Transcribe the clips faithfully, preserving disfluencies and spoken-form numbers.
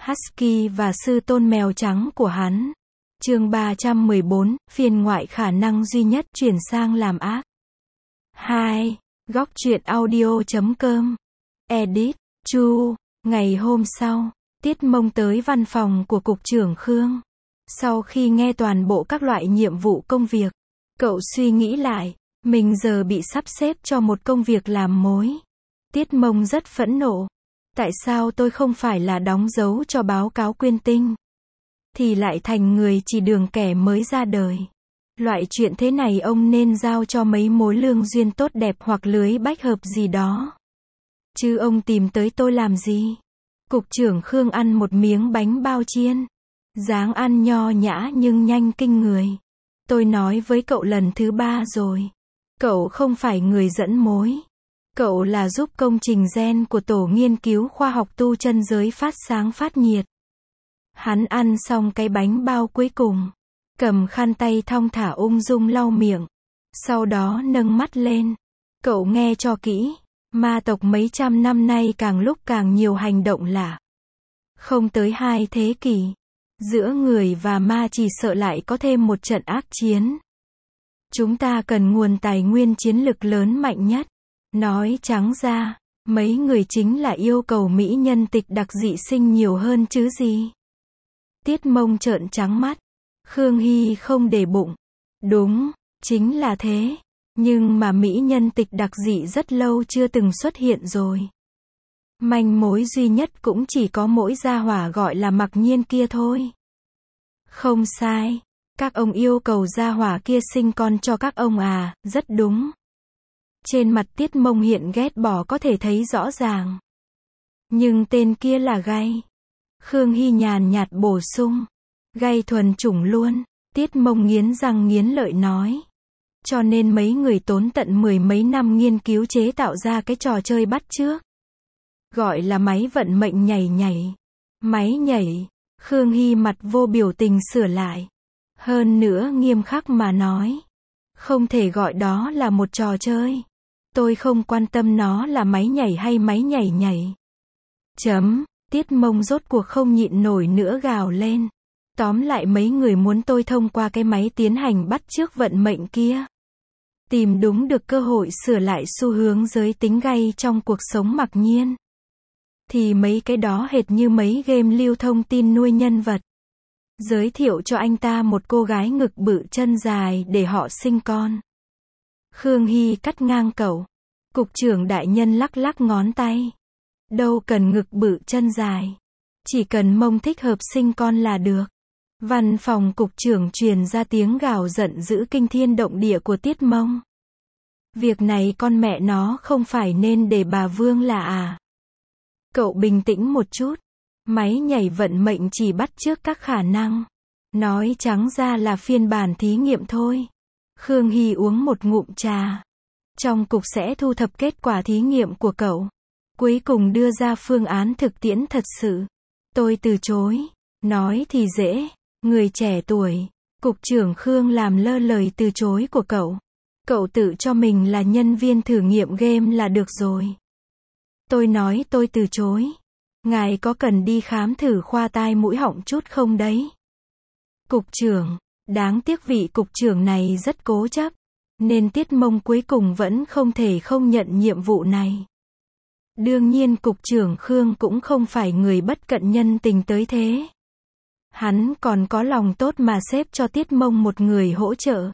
Husky và sư tôn mèo trắng của hắn. Chương ba trăm mười bốn, phiên ngoại khả năng duy nhất chuyển sang làm ác. hai. Góc truyện audio chấm com. Edit, Chu. Ngày hôm sau, Tiết Mông tới văn phòng của Cục trưởng Khương. Sau khi nghe toàn bộ các loại nhiệm vụ công việc, cậu suy nghĩ lại, mình giờ bị sắp xếp cho một công việc làm mối. Tiết Mông rất phẫn nộ. Tại sao tôi không phải là đóng dấu cho báo cáo quyên tinh, thì lại thành người chỉ đường kẻ mới ra đời. Loại chuyện thế này ông nên giao cho mấy mối lương duyên tốt đẹp hoặc lưới bách hợp gì đó. Chứ ông tìm tới tôi làm gì? Cục trưởng Khương ăn một miếng bánh bao chiên. Dáng ăn nho nhã nhưng nhanh kinh người. Tôi nói với cậu lần thứ ba rồi. Cậu không phải người dẫn mối. Cậu là giúp công trình gen của tổ nghiên cứu khoa học tu chân giới phát sáng phát nhiệt. Hắn ăn xong cái bánh bao cuối cùng, cầm khăn tay thong thả ung dung lau miệng. Sau đó nâng mắt lên. Cậu nghe cho kỹ. Ma tộc mấy trăm năm nay càng lúc càng nhiều hành động lạ. Không tới hai thế kỷ, giữa người và ma chỉ sợ lại có thêm một trận ác chiến. Chúng ta cần nguồn tài nguyên chiến lực lớn mạnh nhất. Nói trắng ra, mấy người chính là yêu cầu mỹ nhân tịch đặc dị sinh nhiều hơn chứ gì. Tiết Mông trợn trắng mắt. Khương Hy không để bụng. Đúng, chính là thế. Nhưng mà mỹ nhân tịch đặc dị rất lâu chưa từng xuất hiện rồi. Manh mối duy nhất cũng chỉ có mỗi gia hỏa gọi là Mặc Nhiên kia thôi. Không sai. Các ông yêu cầu gia hỏa kia sinh con cho các ông à, rất đúng. Trên mặt Tiết Mông hiện ghét bỏ có thể thấy rõ ràng. Nhưng tên kia là gay. Khương Hy nhàn nhạt bổ sung. Gay thuần chủng luôn. Tiết Mông nghiến răng nghiến lợi nói. Cho nên mấy người tốn tận mười mấy năm nghiên cứu chế tạo ra cái trò chơi bắt chước. Gọi là máy vận mệnh nhảy nhảy. Máy nhảy. Khương Hy mặt vô biểu tình sửa lại. Hơn nữa nghiêm khắc mà nói. Không thể gọi đó là một trò chơi. Tôi không quan tâm nó là máy nhảy hay máy nhảy nhảy. Chấm. Tiết Mông rốt cuộc không nhịn nổi nữa gào lên. Tóm lại mấy người muốn tôi thông qua cái máy tiến hành bắt chước vận mệnh kia. Tìm đúng được cơ hội sửa lại xu hướng giới tính gay trong cuộc sống Mặc Nhiên. Thì mấy cái đó hệt như mấy game lưu thông tin nuôi nhân vật. Giới thiệu cho anh ta một cô gái ngực bự chân dài để họ sinh con. Khương Hy cắt ngang cậu. Cục trưởng đại nhân lắc lắc ngón tay. Đâu cần ngực bự chân dài. Chỉ cần mông thích hợp sinh con là được. Văn phòng cục trưởng truyền ra tiếng gào giận dữ kinh thiên động địa của Tiết Mông. Việc này con mẹ nó không phải nên để bà Vương là à? Cậu bình tĩnh một chút. Máy nhảy vận mệnh chỉ bắt chước các khả năng. Nói trắng ra là phiên bản thí nghiệm thôi. Khương Hy uống một ngụm trà. Trong cục sẽ thu thập kết quả thí nghiệm của cậu. Cuối cùng đưa ra phương án thực tiễn thật sự. Tôi từ chối. Nói thì dễ. Người trẻ tuổi. Cục trưởng Khương làm lơ lời từ chối của cậu. Cậu tự cho mình là nhân viên thử nghiệm game là được rồi. Tôi nói tôi từ chối. Ngài có cần đi khám thử khoa tai mũi họng chút không đấy? Cục trưởng. Đáng tiếc vị cục trưởng này rất cố chấp. Nên Tiết Mông cuối cùng vẫn không thể không nhận nhiệm vụ này. Đương nhiên cục trưởng Khương cũng không phải người bất cận nhân tình tới thế. Hắn còn có lòng tốt mà xếp cho Tiết Mông một người hỗ trợ.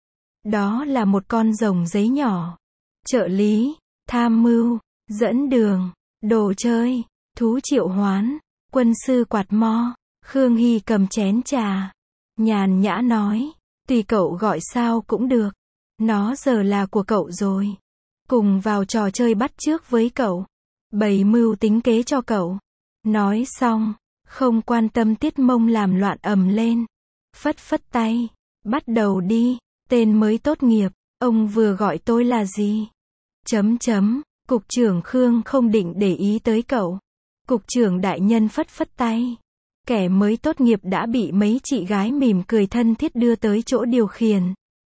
Đó là một con rồng giấy nhỏ. Trợ lý, tham mưu, dẫn đường, đồ chơi, thú triệu hoán, quân sư quạt mo. Khương Hy cầm chén trà. Nhàn nhã nói. Tùy cậu gọi sao cũng được. Nó giờ là của cậu rồi. Cùng vào trò chơi bắt chước với cậu. Bày mưu tính kế cho cậu. Nói xong. Không quan tâm Tiết Mông làm loạn ầm lên. Phất phất tay. Bắt đầu đi. Tên mới tốt nghiệp. Ông vừa gọi tôi là gì? Chấm chấm. Cục trưởng Khương không định để ý tới cậu. Cục trưởng đại nhân phất phất tay. Kẻ mới tốt nghiệp đã bị mấy chị gái mỉm cười thân thiết đưa tới chỗ điều khiển.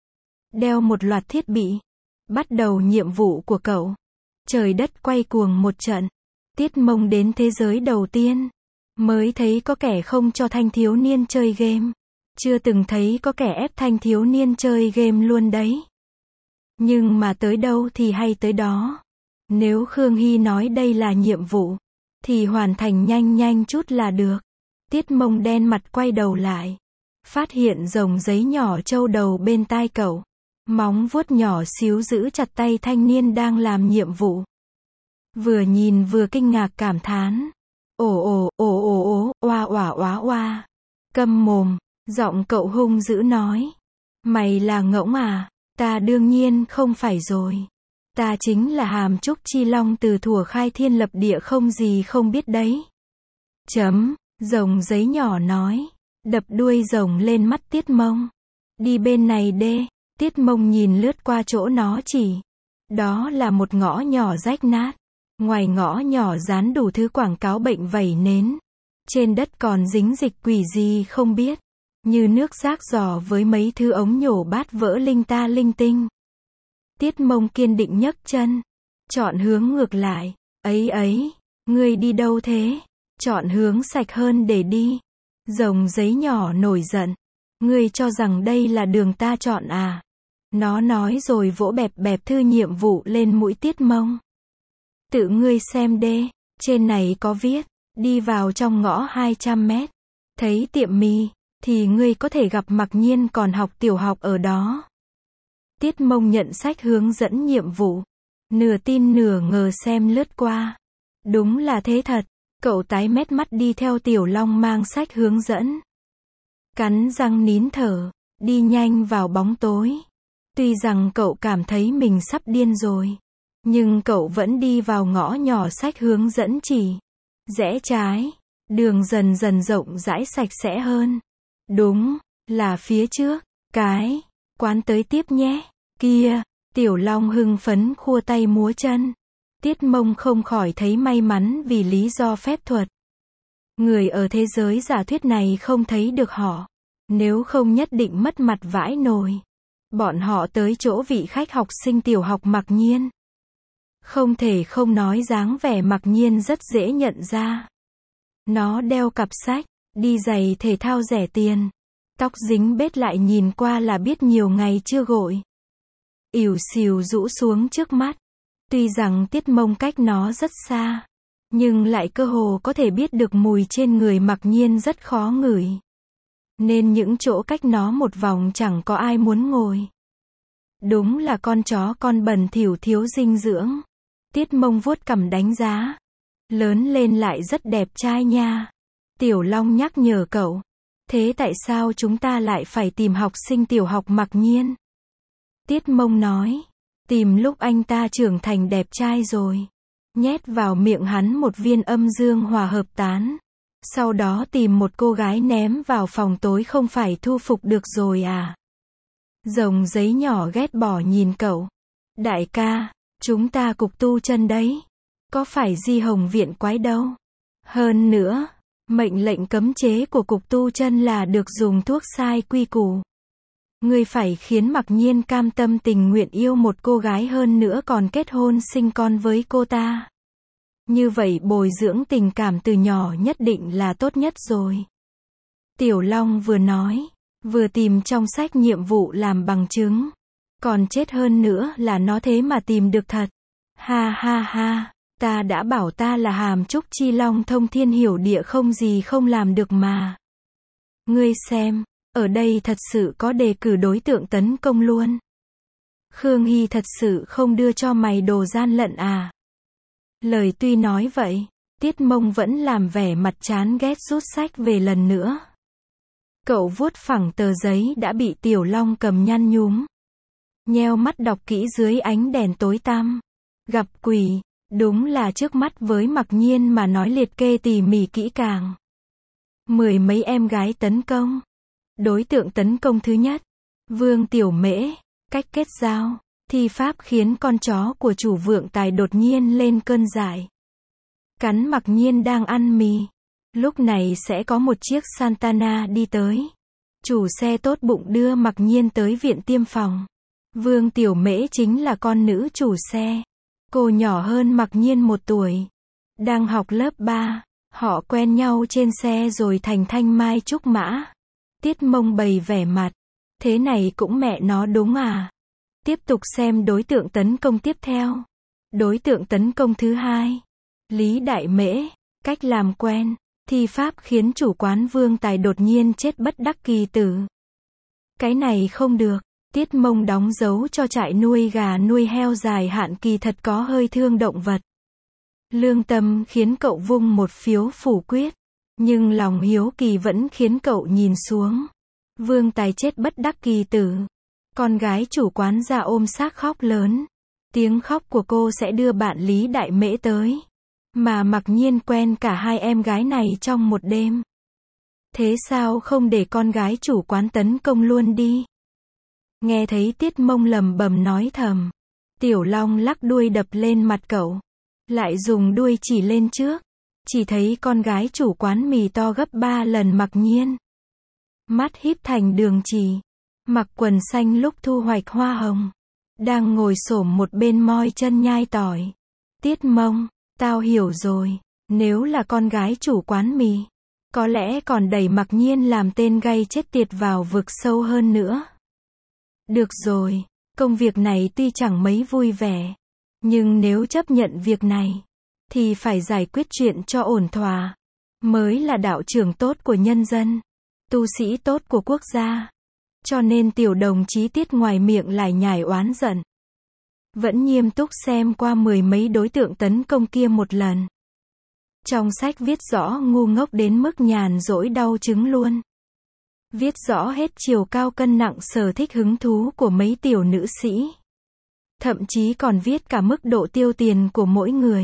Đeo một loạt thiết bị. Bắt đầu nhiệm vụ của cậu. Trời đất quay cuồng một trận. Tiết Mông đến thế giới đầu tiên. Mới thấy có kẻ không cho thanh thiếu niên chơi game. Chưa từng thấy có kẻ ép thanh thiếu niên chơi game luôn đấy. Nhưng mà tới đâu thì hay tới đó. Nếu Khương Hy nói đây là nhiệm vụ, thì hoàn thành nhanh nhanh chút là được. Tiết Mông đen mặt quay đầu lại. Phát hiện rồng giấy nhỏ trâu đầu bên tai cậu. Móng vuốt nhỏ xíu giữ chặt tay thanh niên đang làm nhiệm vụ. Vừa nhìn vừa kinh ngạc cảm thán. Ồ ồ, ồ ồ ồ, oa oả oá oa. Câm mồm, giọng cậu hung dữ nói. Mày là ngỗng à? Ta đương nhiên không phải rồi. Ta chính là Hàm Trúc Chi Long từ thuở khai thiên lập địa không gì không biết đấy. Chấm, rồng giấy nhỏ nói. Đập đuôi rồng lên mắt Tiết Mông. Đi bên này đê. Tiết Mông nhìn lướt qua chỗ nó chỉ. Đó là một ngõ nhỏ rách nát. Ngoài ngõ nhỏ dán đủ thứ quảng cáo bệnh vẩy nến. Trên đất còn dính dịch quỷ gì không biết. Như nước rác giò với mấy thứ ống nhổ bát vỡ linh ta linh tinh. Tiết Mông kiên định nhấc chân. Chọn hướng ngược lại. Ấy ấy, ngươi đi đâu thế? Chọn hướng sạch hơn để đi. Rồng giấy nhỏ nổi giận. Ngươi cho rằng đây là đường ta chọn à? Nó nói rồi vỗ bẹp bẹp thư nhiệm vụ lên mũi Tiết Mông. Tự ngươi xem đê, trên này có viết, đi vào trong ngõ hai trăm mét. Thấy tiệm mì, thì ngươi có thể gặp Mặc Nhiên còn học tiểu học ở đó. Tiết Mông nhận sách hướng dẫn nhiệm vụ. Nửa tin nửa ngờ xem lướt qua. Đúng là thế thật. Cậu tái mét mắt đi theo Tiểu Long mang sách hướng dẫn. Cắn răng nín thở, đi nhanh vào bóng tối. Tuy rằng cậu cảm thấy mình sắp điên rồi. Nhưng cậu vẫn đi vào ngõ nhỏ sách hướng dẫn chỉ. Rẽ trái. Đường dần dần rộng rãi sạch sẽ hơn. Đúng, là phía trước. Cái. Quán tới tiếp nhé. Kia. Tiểu Long hưng phấn khua tay múa chân. Tiết Mông không khỏi thấy may mắn vì lý do phép thuật. Người ở thế giới giả thuyết này không thấy được họ. Nếu không nhất định mất mặt vãi nồi. Bọn họ tới chỗ vị khách học sinh tiểu học Mặc Nhiên. Không thể không nói dáng vẻ Mặc Nhiên rất dễ nhận ra. Nó đeo cặp sách, đi giày thể thao rẻ tiền. Tóc dính bết lại nhìn qua là biết nhiều ngày chưa gội. Ỉu xìu rũ xuống trước mắt. Tuy rằng Tiết Mông cách nó rất xa. Nhưng lại cơ hồ có thể biết được mùi trên người Mặc Nhiên rất khó ngửi. Nên những chỗ cách nó một vòng chẳng có ai muốn ngồi. Đúng là con chó con bẩn thỉu thiếu dinh dưỡng. Tiết Mông vuốt cằm đánh giá. Lớn lên lại rất đẹp trai nha. Tiểu Long nhắc nhở cậu. Thế tại sao chúng ta lại phải tìm học sinh tiểu học Mặc Nhiên? Tiết Mông nói. Tìm lúc anh ta trưởng thành đẹp trai rồi. Nhét vào miệng hắn một viên âm dương hòa hợp tán. Sau đó tìm một cô gái ném vào phòng tối không phải thu phục được rồi à? Rồng giấy nhỏ ghét bỏ nhìn cậu. Đại ca, chúng ta cục tu chân đấy. Có phải Di Hồng viện quái đâu. Hơn nữa, mệnh lệnh cấm chế của cục tu chân là được dùng thuốc sai quy củ. Ngươi phải khiến Mặc Nhiên cam tâm tình nguyện yêu một cô gái hơn nữa còn kết hôn sinh con với cô ta. Như vậy bồi dưỡng tình cảm từ nhỏ nhất định là tốt nhất rồi. Tiểu Long vừa nói, vừa tìm trong sách nhiệm vụ làm bằng chứng. Còn chết hơn nữa là nó thế mà tìm được thật. Ha ha ha, ta đã bảo ta là Hàm Trúc Chi Long thông thiên hiểu địa không gì không làm được mà. Ngươi xem, ở đây thật sự có đề cử đối tượng tấn công luôn. Khương Hy thật sự không đưa cho mày đồ gian lận à? Lời tuy nói vậy, Tiết Mông vẫn làm vẻ mặt chán ghét rút sách về lần nữa. Cậu vuốt phẳng tờ giấy đã bị Tiểu Long cầm nhăn nhúm. Nheo mắt đọc kỹ dưới ánh đèn tối tăm. Gặp quỷ, đúng là trước mắt với Mặc Nhiên mà nói liệt kê tỉ mỉ kỹ càng. Mười mấy em gái tấn công. Đối tượng tấn công thứ nhất, Vương Tiểu Mễ. Cách kết giao, thi pháp khiến con chó của chủ vượng tài đột nhiên lên cơn dại. Cắn Mặc Nhiên đang ăn mì. Lúc này sẽ có một chiếc Santana đi tới. Chủ xe tốt bụng đưa Mặc Nhiên tới viện tiêm phòng. Vương Tiểu Mễ chính là con nữ chủ xe. Cô nhỏ hơn Mặc Nhiên một tuổi. Đang học lớp ba. Họ quen nhau trên xe rồi thành thanh mai trúc mã. Tiết Mông bày vẻ mặt. Thế này cũng mẹ nó đúng à? Tiếp tục xem đối tượng tấn công tiếp theo. Đối tượng tấn công thứ hai. Lý Đại Mễ. Cách làm quen. Thi pháp khiến chủ quán Vương Tài đột nhiên chết bất đắc kỳ tử. Cái này không được. Tiết Mông đóng dấu cho trại nuôi gà nuôi heo dài hạn kỳ thật có hơi thương động vật. Lương tâm khiến cậu vung một phiếu phủ quyết. Nhưng lòng hiếu kỳ vẫn khiến cậu nhìn xuống. Vương Tài chết bất đắc kỳ tử. Con gái chủ quán ra ôm xác khóc lớn. Tiếng khóc của cô sẽ đưa bạn Lý Đại Mễ tới. Mà mặc nhiên quen cả hai em gái này trong một đêm. Thế sao không để con gái chủ quán tấn công luôn đi? Nghe thấy Tiết Mông lầm bầm nói thầm. Tiểu Long lắc đuôi đập lên mặt cậu. Lại dùng đuôi chỉ lên trước. Chỉ thấy con gái chủ quán mì to gấp ba lần mặc nhiên. Mắt híp thành đường chỉ. Mặc quần xanh lúc thu hoạch hoa hồng. Đang ngồi xổm một bên moi chân nhai tỏi. Tiết Mông, tao hiểu rồi. Nếu là con gái chủ quán mì, có lẽ còn đẩy mặc nhiên làm tên gây chết tiệt vào vực sâu hơn nữa. Được rồi, công việc này tuy chẳng mấy vui vẻ. Nhưng nếu chấp nhận việc này, thì phải giải quyết chuyện cho ổn thỏa. Mới là đạo trưởng tốt của nhân dân. Tu sĩ tốt của quốc gia. Cho nên tiểu đồng chí Tiết ngoài miệng lại nhải oán giận. Vẫn nghiêm túc xem qua mười mấy đối tượng tấn công kia một lần. Trong sách viết rõ ngu ngốc đến mức nhàn rỗi đau chứng luôn. Viết rõ hết chiều cao cân nặng sở thích hứng thú của mấy tiểu nữ sĩ. Thậm chí còn viết cả mức độ tiêu tiền của mỗi người.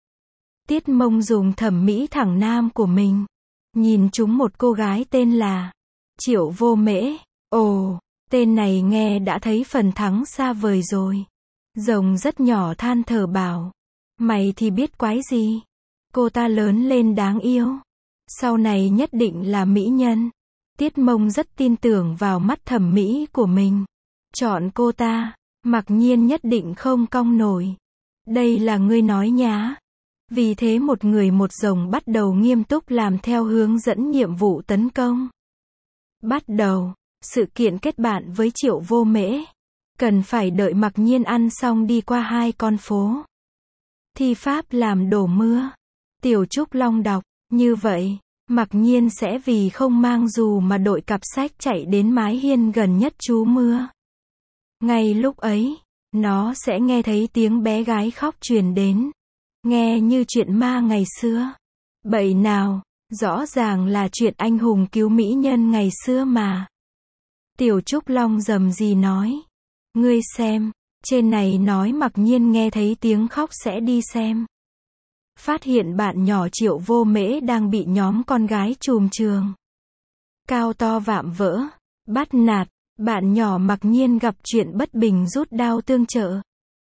Tiết Mông dùng thẩm mỹ thẳng nam của mình. Nhìn chúng một cô gái tên là Triệu Vô Mễ. Ồ, tên này nghe đã thấy phần thắng xa vời rồi. Rồng rất nhỏ than thở bảo. Mày thì biết quái gì. Cô ta lớn lên đáng yêu. Sau này nhất định là mỹ nhân. Tiết Mông rất tin tưởng vào mắt thẩm mỹ của mình. Chọn cô ta, mặc nhiên nhất định không cong nổi. Đây là ngươi nói nhá. Vì thế một người một rồng bắt đầu nghiêm túc làm theo hướng dẫn nhiệm vụ tấn công. Bắt đầu, sự kiện kết bạn với Triệu Vô Mễ. Cần phải đợi mặc nhiên ăn xong đi qua hai con phố. Thi pháp làm đổ mưa. Tiểu Trúc Long đọc, như vậy, mặc nhiên sẽ vì không mang dù mà đội cặp sách chạy đến mái hiên gần nhất trú mưa. Ngay lúc ấy, nó sẽ nghe thấy tiếng bé gái khóc truyền đến. Nghe như chuyện ma ngày xưa. Bậy nào, rõ ràng là chuyện anh hùng cứu mỹ nhân ngày xưa mà. Tiểu Trúc Long rầm rì nói. Ngươi xem, trên này nói mặc nhiên nghe thấy tiếng khóc sẽ đi xem. Phát hiện bạn nhỏ Triệu Vô Mễ đang bị nhóm con gái trùm trường. Cao to vạm vỡ, bắt nạt, bạn nhỏ mặc nhiên gặp chuyện bất bình rút đao tương trợ.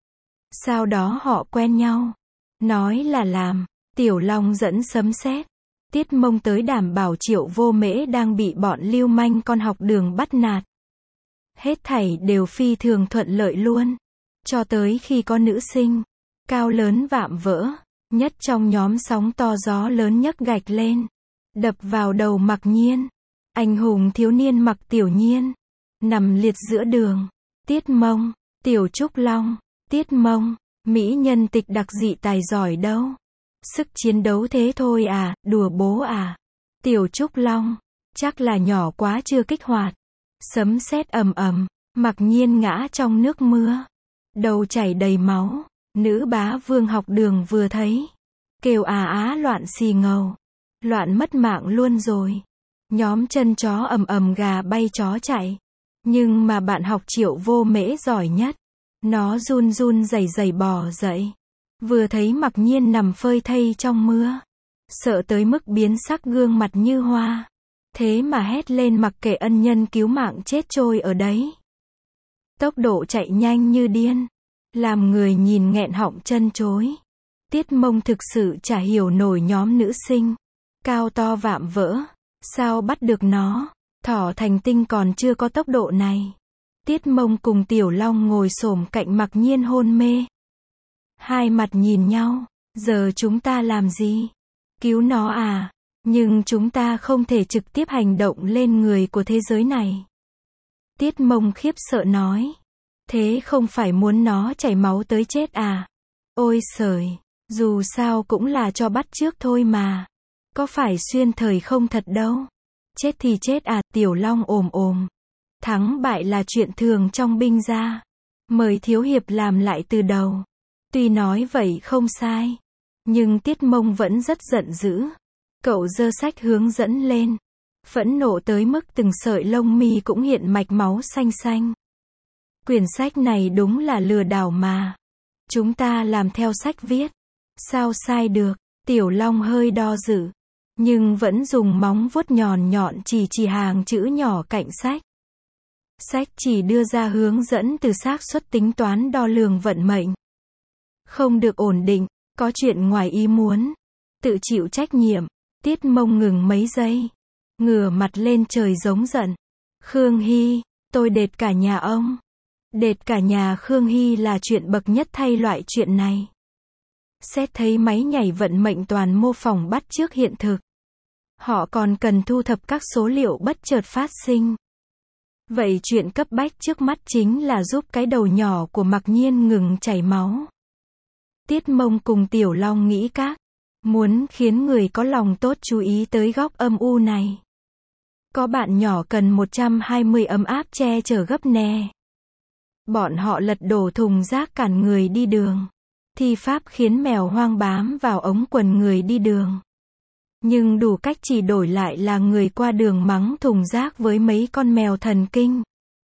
Sau đó họ quen nhau. Nói là làm, Tiểu Long dẫn sấm sét. Tiết Mông tới đảm bảo Triệu Vô Mễ đang bị bọn lưu manh con học đường bắt nạt. Hết thảy đều phi thường thuận lợi luôn. Cho tới khi có nữ sinh, cao lớn vạm vỡ, nhất trong nhóm sóng to gió lớn nhấc gạch lên. Đập vào đầu mặc nhiên. Anh hùng thiếu niên Mặc Tiểu Nhiên. Nằm liệt giữa đường. Tiết Mông, Tiểu Trúc Long, Tiết Mông, mỹ nhân tịch đặc dị tài giỏi đâu. Sức chiến đấu thế thôi à, đùa bố à. Tiểu Trúc Long, chắc là nhỏ quá chưa kích hoạt. Sấm sét ầm ầm, mặc nhiên ngã trong nước mưa. Đầu chảy đầy máu. Nữ bá vương học đường vừa thấy. Kêu à á loạn xì ngầu. Loạn mất mạng luôn rồi. Nhóm chân chó ầm ầm gà bay chó chạy. Nhưng mà bạn học Triệu Vô Mễ giỏi nhất. Nó run run rẩy rẩy bò dậy. Vừa thấy mặc nhiên nằm phơi thây trong mưa. Sợ tới mức biến sắc gương mặt như hoa. Thế mà hét lên mặc kệ ân nhân cứu mạng chết trôi ở đấy. Tốc độ chạy nhanh như điên. Làm người nhìn nghẹn họng chân chối. Tiết Mông thực sự chả hiểu nổi nhóm nữ sinh. Cao to vạm vỡ. Sao bắt được nó? Thỏ thành tinh còn chưa có tốc độ này. Tiết Mông cùng Tiểu Long ngồi xổm cạnh mặc nhiên hôn mê. Hai mặt nhìn nhau. Giờ chúng ta làm gì? Cứu nó à? Nhưng chúng ta không thể trực tiếp hành động lên người của thế giới này. Tiết Mông khiếp sợ nói. Thế không phải muốn nó chảy máu tới chết à? Ôi sời, dù sao cũng là cho bắt chước thôi mà. Có phải xuyên thời không thật đâu. Chết thì chết à, Tiểu Long ồm ồm. Thắng bại là chuyện thường trong binh gia. Mời thiếu hiệp làm lại từ đầu. Tuy nói vậy không sai. Nhưng Tiết Mông vẫn rất giận dữ. Cậu giơ sách hướng dẫn lên. Phẫn nộ tới mức từng sợi lông mi cũng hiện mạch máu xanh xanh. Quyển sách này đúng là lừa đảo mà. Chúng ta làm theo sách viết. Sao sai được? Tiểu Long hơi do dự. Nhưng vẫn dùng móng vuốt nhọn nhọn chỉ chỉ hàng chữ nhỏ cạnh sách. Sách chỉ đưa ra hướng dẫn từ xác suất tính toán đo lường vận mệnh. Không được ổn định, có chuyện ngoài ý muốn. Tự chịu trách nhiệm. Tiết Mông ngừng mấy giây. Ngửa mặt lên trời giống giận. Khương Hy, tôi đệt cả nhà ông. Đệt cả nhà Khương Hy là chuyện bậc nhất thay loại chuyện này. Xét thấy máy nhảy vận mệnh toàn mô phỏng bắt chước hiện thực. Họ còn cần thu thập các số liệu bất chợt phát sinh. Vậy chuyện cấp bách trước mắt chính là giúp cái đầu nhỏ của Mặc Nhiên ngừng chảy máu. Tiết Mông cùng Tiểu Long nghĩ các. Muốn khiến người có lòng tốt chú ý tới góc âm u này. Có bạn nhỏ cần một trăm hai mươi ấm áp che chở gấp nè. Bọn họ lật đổ thùng rác cản người đi đường. Thi pháp khiến mèo hoang bám vào ống quần người đi đường. Nhưng đủ cách chỉ đổi lại là người qua đường mắng thùng rác với mấy con mèo thần kinh.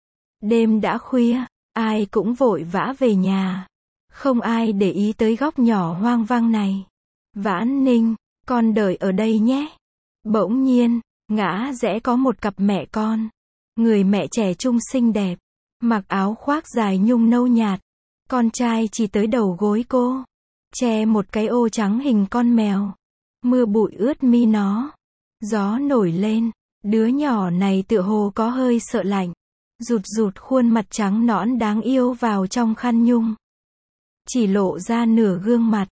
Đêm đã khuya, ai cũng vội vã về nhà. Không ai để ý tới góc nhỏ hoang vang này. Vãn Ninh, con đợi ở đây nhé. Bỗng nhiên, ngã rẽ có một cặp mẹ con. Người mẹ trẻ trung xinh đẹp. Mặc áo khoác dài nhung nâu nhạt. Con trai chỉ tới đầu gối cô. Che một cái ô trắng hình con mèo. Mưa bụi ướt mi nó. Gió nổi lên. Đứa nhỏ này tựa hồ có hơi sợ lạnh. Rụt rụt khuôn mặt trắng nõn đáng yêu vào trong khăn nhung. Chỉ lộ ra nửa gương mặt.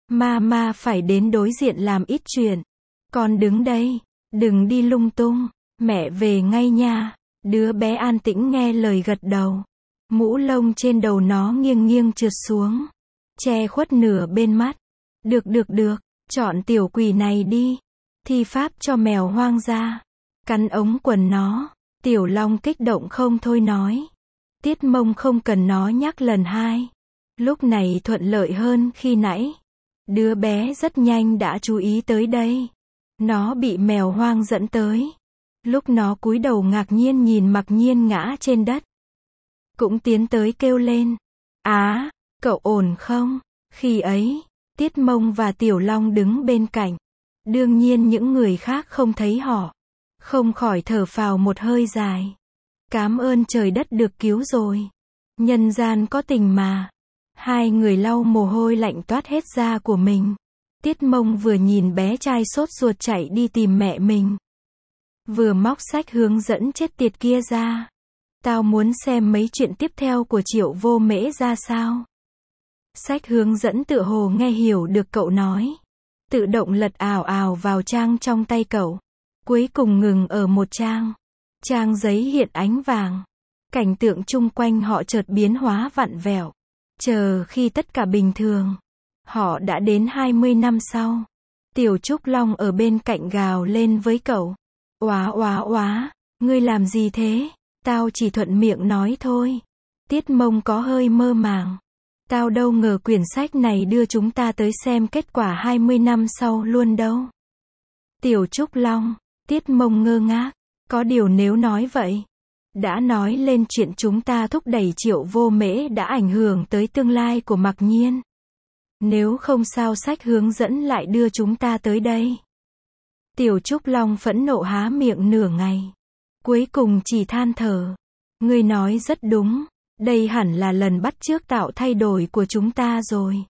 Mama phải đến đối diện làm ít chuyện. Con đứng đây. Đừng đi lung tung. Mẹ về ngay nha. Đứa bé an tĩnh nghe lời gật đầu. Mũ lông trên đầu nó nghiêng nghiêng trượt xuống. Che khuất nửa bên mắt. Được được được. Chọn tiểu quỷ này đi. Thi pháp cho mèo hoang ra. Cắn ống quần nó. Tiểu Long kích động không thôi nói. Tiết Mông không cần nó nhắc lần hai. Lúc này thuận lợi hơn khi nãy. Đứa bé rất nhanh đã chú ý tới đây. Nó bị mèo hoang dẫn tới. Lúc nó cúi đầu ngạc nhiên nhìn Mặc Nhiên ngã trên đất. Cũng tiến tới kêu lên. Á, cậu ổn không? Khi ấy, Tiết Mông và Tiểu Long đứng bên cạnh. Đương nhiên những người khác không thấy họ. Không khỏi thở phào một hơi dài. Cám ơn trời đất được cứu rồi. Nhân gian có tình mà. Hai người lau mồ hôi lạnh toát hết da của mình. Tiết Mông vừa nhìn bé trai sốt ruột chạy đi tìm mẹ mình. Vừa móc sách hướng dẫn chết tiệt kia ra. Tao muốn xem mấy chuyện tiếp theo của Triệu Vô Mễ ra sao. Sách hướng dẫn tựa hồ nghe hiểu được cậu nói. Tự động lật ào ào vào trang trong tay cậu. Cuối cùng ngừng ở một trang. Trang giấy hiện ánh vàng. Cảnh tượng chung quanh họ chợt biến hóa vặn vẹo. Chờ khi tất cả bình thường. Họ đã đến hai mươi năm sau. Tiểu Trúc Long ở bên cạnh gào lên với cậu. Oá oá oá, ngươi làm gì thế? Tao chỉ thuận miệng nói thôi. Tiết Mông có hơi mơ màng. Tao đâu ngờ quyển sách này đưa chúng ta tới xem kết quả hai mươi năm sau luôn đâu. Tiểu Trúc Long, Tiết Mông ngơ ngác. Có điều nếu nói vậy. Đã nói lên chuyện chúng ta thúc đẩy Triệu Vô Mễ đã ảnh hưởng tới tương lai của Mặc Nhiên. Nếu không sao sách hướng dẫn lại đưa chúng ta tới đây. Tiểu Trúc Long phẫn nộ há miệng nửa ngày. Cuối cùng chỉ than thở. Ngươi nói rất đúng. Đây hẳn là lần bắt chước tạo thay đổi của chúng ta rồi.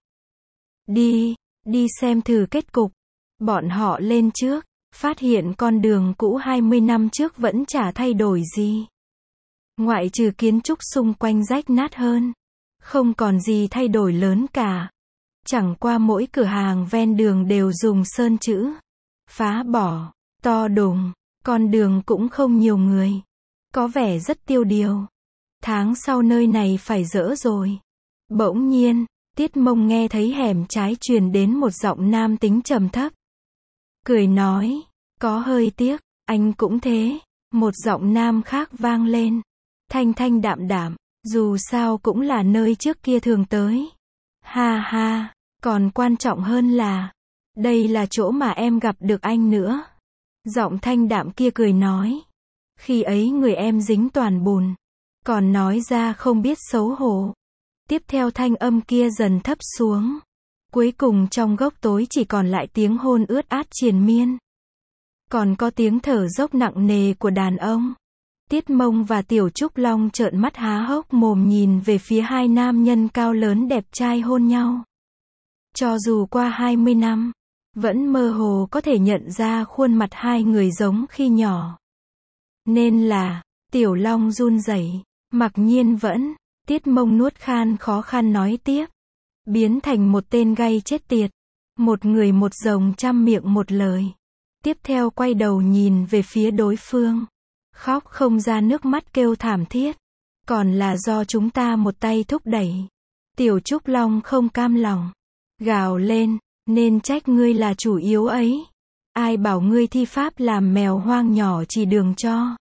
Đi, đi xem thử kết cục. Bọn họ lên trước. Phát hiện con đường cũ hai mươi năm trước vẫn chả thay đổi gì. Ngoại trừ kiến trúc xung quanh rách nát hơn. Không còn gì thay đổi lớn cả. Chẳng qua mỗi cửa hàng ven đường đều dùng sơn chữ phá bỏ, to đùng, con đường cũng không nhiều người. Có vẻ rất tiêu điều. Tháng sau nơi này phải dỡ rồi. Bỗng nhiên, Tiết Mông nghe thấy hẻm trái truyền đến một giọng nam tính trầm thấp. Cười nói, có hơi tiếc, anh cũng thế. Một giọng nam khác vang lên. Thanh thanh đạm đạm, dù sao cũng là nơi trước kia thường tới. Ha ha, còn quan trọng hơn là, đây là chỗ mà em gặp được anh nữa. Giọng thanh đạm kia cười nói. Khi ấy người em dính toàn bùn. Còn nói ra không biết xấu hổ. Tiếp theo thanh âm kia dần thấp xuống. Cuối cùng trong góc tối chỉ còn lại tiếng hôn ướt át triền miên. Còn có tiếng thở dốc nặng nề của đàn ông. Tiết Mông và Tiểu Trúc Long trợn mắt há hốc mồm nhìn về phía hai nam nhân cao lớn đẹp trai hôn nhau. Cho dù qua hai mươi năm, vẫn mơ hồ có thể nhận ra khuôn mặt hai người giống khi nhỏ. Nên là, Tiểu Long run rẩy, Mặc Nhiên vẫn, Tiết Mông nuốt khan khó khăn nói tiếp. Biến thành một tên gay chết tiệt. Một người một rồng trăm miệng một lời. Tiếp theo quay đầu nhìn về phía đối phương. Khóc không ra nước mắt kêu thảm thiết. Còn là do chúng ta một tay thúc đẩy. Tiểu Trúc Long không cam lòng. Gào lên, nên trách ngươi là chủ yếu ấy. Ai bảo ngươi thi pháp làm mèo hoang nhỏ chỉ đường cho.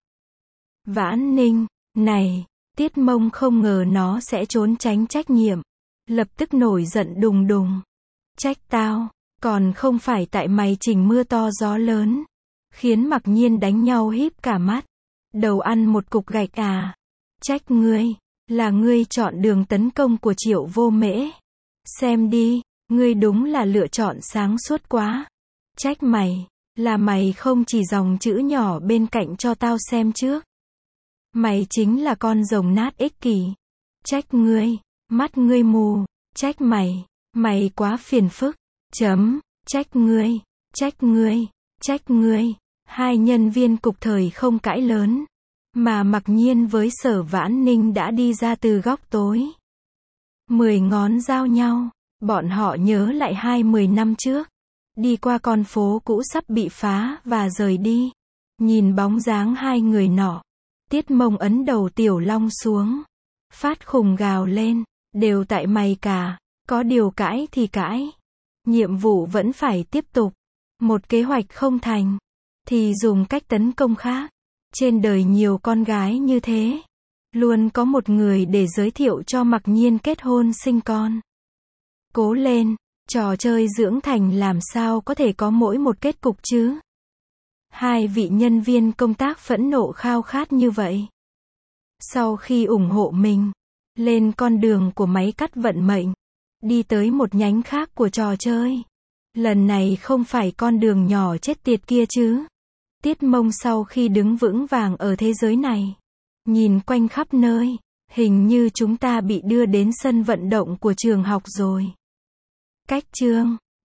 Vãn Ninh, này, Tiết Mông không ngờ nó sẽ trốn tránh trách nhiệm. Lập tức nổi giận đùng đùng. Trách tao, còn không phải tại mày chỉnh mưa to gió lớn. Khiến Mặc Nhiên đánh nhau híp cả mắt. Đầu ăn một cục gạch à. Trách ngươi, là ngươi chọn đường tấn công của Triệu Vô Mễ. Xem đi, ngươi đúng là lựa chọn sáng suốt quá. Trách mày, là mày không chỉ dòng chữ nhỏ bên cạnh cho tao xem trước. Mày chính là con rồng nát ích kỷ. Trách ngươi, mắt ngươi mù. Trách mày, mày quá phiền phức. Chấm, trách ngươi, trách ngươi, trách ngươi. Hai nhân viên cục thời không cãi lớn. Mà Mặc Nhiên với Sở Vãn Ninh đã đi ra từ góc tối. Mười ngón giao nhau, bọn họ nhớ lại hai mươi năm trước. Đi qua con phố cũ sắp bị phá và rời đi. Nhìn bóng dáng hai người nọ. Tiết Mông ấn đầu Tiểu Long xuống. Phát khùng gào lên. Đều tại mày cả. Có điều cãi thì cãi. Nhiệm vụ vẫn phải tiếp tục. Một kế hoạch không thành. Thì dùng cách tấn công khác. Trên đời nhiều con gái như thế. Luôn có một người để giới thiệu cho Mặc Nhiên kết hôn sinh con. Cố lên. Trò chơi dưỡng thành làm sao có thể có mỗi một kết cục chứ? Hai vị nhân viên công tác phẫn nộ khao khát như vậy. Sau khi ủng hộ mình, lên con đường của máy cắt vận mệnh, đi tới một nhánh khác của trò chơi. Lần này không phải con đường nhỏ chết tiệt kia chứ. Tiết Mông sau khi đứng vững vàng ở thế giới này, nhìn quanh khắp nơi, hình như chúng ta bị đưa đến sân vận động của trường học rồi. Cách chương